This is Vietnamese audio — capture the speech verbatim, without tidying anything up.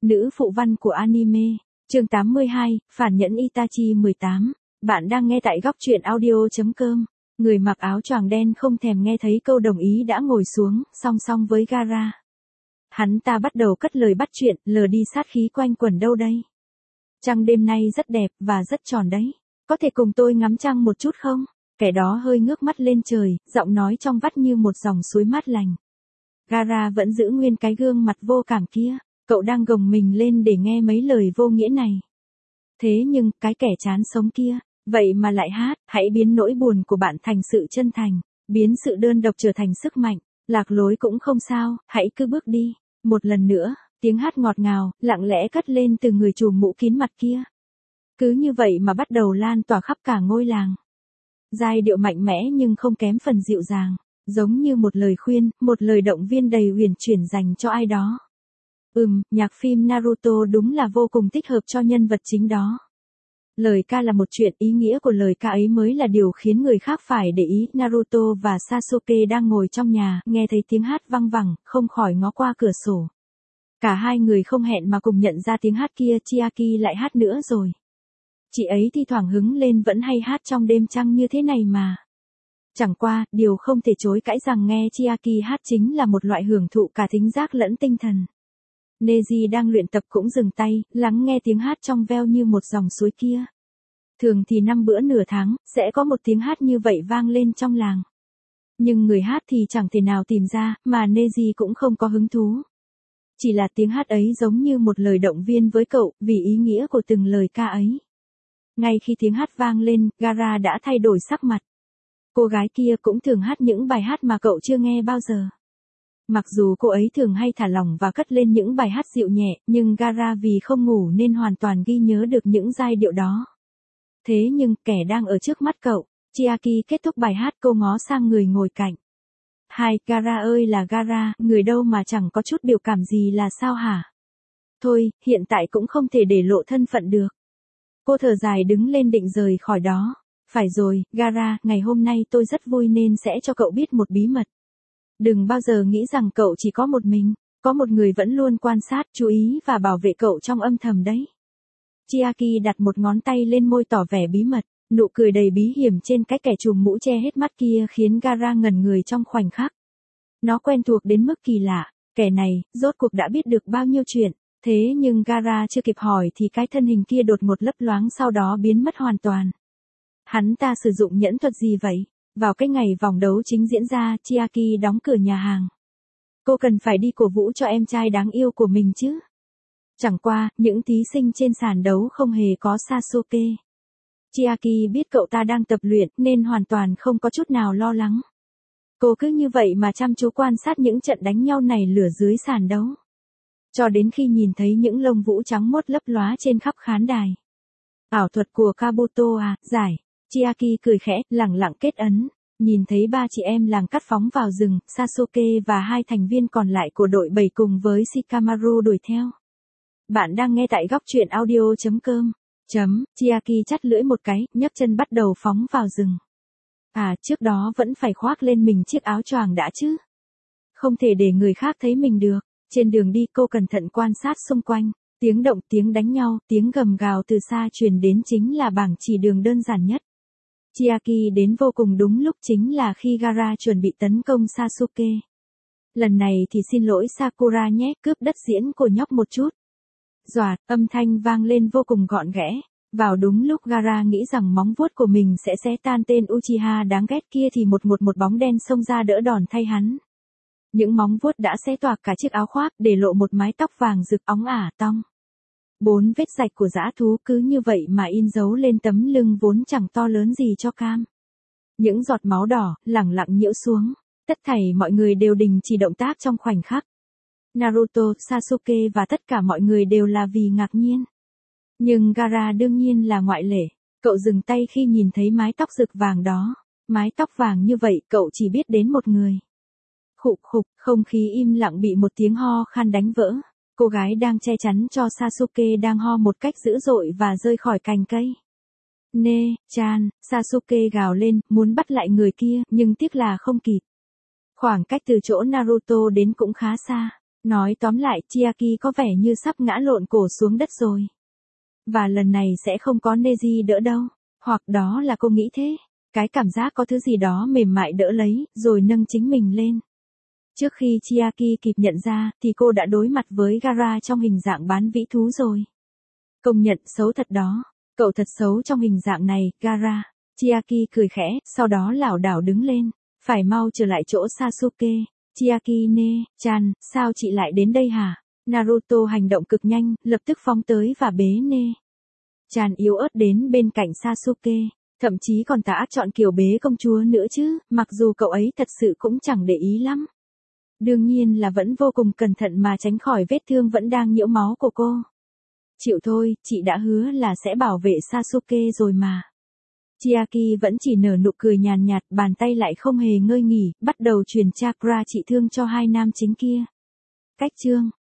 nữ phụ văn của anime. Chương tám mươi hai, Phản nhẫn Itachi mười tám. Bạn đang nghe tại góc truyện audio.com. Người mặc áo choàng đen không thèm nghe thấy câu đồng ý đã ngồi xuống, song song với Gaara. Hắn ta bắt đầu cất lời bắt chuyện, lờ đi sát khí quanh quẩn đâu đây. Trăng đêm nay rất đẹp, và rất tròn đấy. Có thể cùng tôi ngắm trăng một chút không? Kẻ đó hơi ngước mắt lên trời, giọng nói trong vắt như một dòng suối mát lành. Gaara vẫn giữ nguyên cái gương mặt vô cảm kia, cậu đang gồng mình lên để nghe mấy lời vô nghĩa này. Thế nhưng, cái kẻ chán sống kia, vậy mà lại hát, hãy biến nỗi buồn của bạn thành sự chân thành, biến sự đơn độc trở thành sức mạnh, lạc lối cũng không sao, hãy cứ bước đi. Một lần nữa, tiếng hát ngọt ngào, lặng lẽ cất lên từ người trùm mũ kín mặt kia. Cứ như vậy mà bắt đầu lan tỏa khắp cả ngôi làng. Giai điệu mạnh mẽ nhưng không kém phần dịu dàng, giống như một lời khuyên, một lời động viên đầy huyền chuyển dành cho ai đó. Ừm, nhạc phim Naruto đúng là vô cùng thích hợp cho nhân vật chính đó. Lời ca là một chuyện, ý nghĩa của lời ca ấy mới là điều khiến người khác phải để ý. Naruto và Sasuke đang ngồi trong nhà, nghe thấy tiếng hát văng vẳng, không khỏi ngó qua cửa sổ. Cả hai người không hẹn mà cùng nhận ra tiếng hát kia, Chiaki lại hát nữa rồi. Chị ấy thi thoảng hứng lên vẫn hay hát trong đêm trăng như thế này mà. Chẳng qua, điều không thể chối cãi rằng nghe Chiaki hát chính là một loại hưởng thụ cả thính giác lẫn tinh thần. Neji đang luyện tập cũng dừng tay, lắng nghe tiếng hát trong veo như một dòng suối kia. Thường thì năm bữa nửa tháng, sẽ có một tiếng hát như vậy vang lên trong làng. Nhưng người hát thì chẳng thể nào tìm ra, mà Neji cũng không có hứng thú. Chỉ là tiếng hát ấy giống như một lời động viên với cậu, vì ý nghĩa của từng lời ca ấy. Ngay khi tiếng hát vang lên, Gaara đã thay đổi sắc mặt. Cô gái kia cũng thường hát những bài hát mà cậu chưa nghe bao giờ. Mặc dù cô ấy thường hay thả lỏng và cất lên những bài hát dịu nhẹ, nhưng Gaara vì không ngủ nên hoàn toàn ghi nhớ được những giai điệu đó. Thế nhưng, kẻ đang ở trước mắt cậu, Chiaki kết thúc bài hát, cô ngó sang người ngồi cạnh. Hai, Gaara ơi là Gaara, người đâu mà chẳng có chút biểu cảm gì là sao hả? Thôi, hiện tại cũng không thể để lộ thân phận được. Cô thở dài đứng lên định rời khỏi đó. Phải rồi, Gaara, ngày hôm nay tôi rất vui nên sẽ cho cậu biết một bí mật. Đừng bao giờ nghĩ rằng cậu chỉ có một mình, có một người vẫn luôn quan sát, chú ý và bảo vệ cậu trong âm thầm đấy. Chiaki đặt một ngón tay lên môi tỏ vẻ bí mật, nụ cười đầy bí hiểm trên cái kẻ trùm mũ che hết mắt kia khiến Gaara ngẩn người trong khoảnh khắc. Nó quen thuộc đến mức kỳ lạ, kẻ này, rốt cuộc đã biết được bao nhiêu chuyện, thế nhưng Gaara chưa kịp hỏi thì cái thân hình kia đột ngột lấp loáng sau đó biến mất hoàn toàn. Hắn ta sử dụng nhẫn thuật gì vậy? Vào cái ngày vòng đấu chính diễn ra, Chiaki đóng cửa nhà hàng. Cô cần phải đi cổ vũ cho em trai đáng yêu của mình chứ. Chẳng qua, những thí sinh trên sàn đấu không hề có Sasuke. Chiaki biết cậu ta đang tập luyện nên hoàn toàn không có chút nào lo lắng. Cô cứ như vậy mà chăm chú quan sát những trận đánh nhau này lửa dưới sàn đấu. Cho đến khi nhìn thấy những lông vũ trắng mốt lấp lóa trên khắp khán đài. Ảo thuật của Kabuto à, giải. Chiaki cười khẽ, lẳng lặng kết ấn. Nhìn thấy ba chị em làng cắt phóng vào rừng, Sasuke và hai thành viên còn lại của đội bảy cùng với Shikamaru đuổi theo. Bạn đang nghe tại góc truyện audio.com. Chấm, Chiaki chắt lưỡi một cái, nhấc chân bắt đầu phóng vào rừng. À, trước đó vẫn phải khoác lên mình chiếc áo choàng đã chứ. Không thể để người khác thấy mình được. Trên đường đi cô cẩn thận quan sát xung quanh. Tiếng động, tiếng đánh nhau, tiếng gầm gào từ xa truyền đến chính là bảng chỉ đường đơn giản nhất. Chiaki đến vô cùng đúng lúc chính là khi Gaara chuẩn bị tấn công Sasuke. Lần này thì xin lỗi Sakura nhé, cướp đất diễn của nhóc một chút. Doạt, âm thanh vang lên vô cùng gọn ghẽ. Vào đúng lúc Gaara nghĩ rằng móng vuốt của mình sẽ xé tan tên Uchiha đáng ghét kia thì một một một bóng đen xông ra đỡ đòn thay hắn. Những móng vuốt đã xé toạc cả chiếc áo khoác để lộ một mái tóc vàng rực óng ả tong. Bốn vết rạch của dã thú cứ như vậy mà in dấu lên tấm lưng vốn chẳng to lớn gì cho cam. Những giọt máu đỏ, lẳng lặng nhiễu xuống. Tất thảy mọi người đều đình chỉ động tác trong khoảnh khắc. Naruto, Sasuke và tất cả mọi người đều là vì ngạc nhiên. Nhưng Gaara đương nhiên là ngoại lệ. Cậu dừng tay khi nhìn thấy mái tóc rực vàng đó. Mái tóc vàng như vậy cậu chỉ biết đến một người. Khục khục, không khí im lặng bị một tiếng ho khan đánh vỡ. Cô gái đang che chắn cho Sasuke đang ho một cách dữ dội và rơi khỏi cành cây. Ne-chan, Sasuke gào lên, muốn bắt lại người kia, nhưng tiếc là không kịp. Khoảng cách từ chỗ Naruto đến cũng khá xa. Nói tóm lại, Chiaki có vẻ như sắp ngã lộn cổ xuống đất rồi. Và lần này sẽ không có Neji đỡ đâu. Hoặc đó là cô nghĩ thế. Cái cảm giác có thứ gì đó mềm mại đỡ lấy, rồi nâng chính mình lên. Trước khi Chiaki kịp nhận ra, thì cô đã đối mặt với Gaara trong hình dạng bán vĩ thú rồi. Công nhận xấu thật đó. Cậu thật xấu trong hình dạng này, Gaara. Chiaki cười khẽ, sau đó lảo đảo đứng lên. Phải mau trở lại chỗ Sasuke. Chiaki ne, chan, sao chị lại đến đây hả? Naruto hành động cực nhanh, lập tức phóng tới và bế ne. Chan yếu ớt đến bên cạnh Sasuke. Thậm chí còn tả chọn kiểu bế công chúa nữa chứ, mặc dù cậu ấy thật sự cũng chẳng để ý lắm. Đương nhiên là vẫn vô cùng cẩn thận mà tránh khỏi vết thương vẫn đang nhiễu máu của cô. Chịu thôi, chị đã hứa là sẽ bảo vệ Sasuke rồi mà. Chiaki vẫn chỉ nở nụ cười nhàn nhạt, bàn tay lại không hề ngơi nghỉ, bắt đầu truyền chakra trị thương cho hai nam chính kia. Cách chương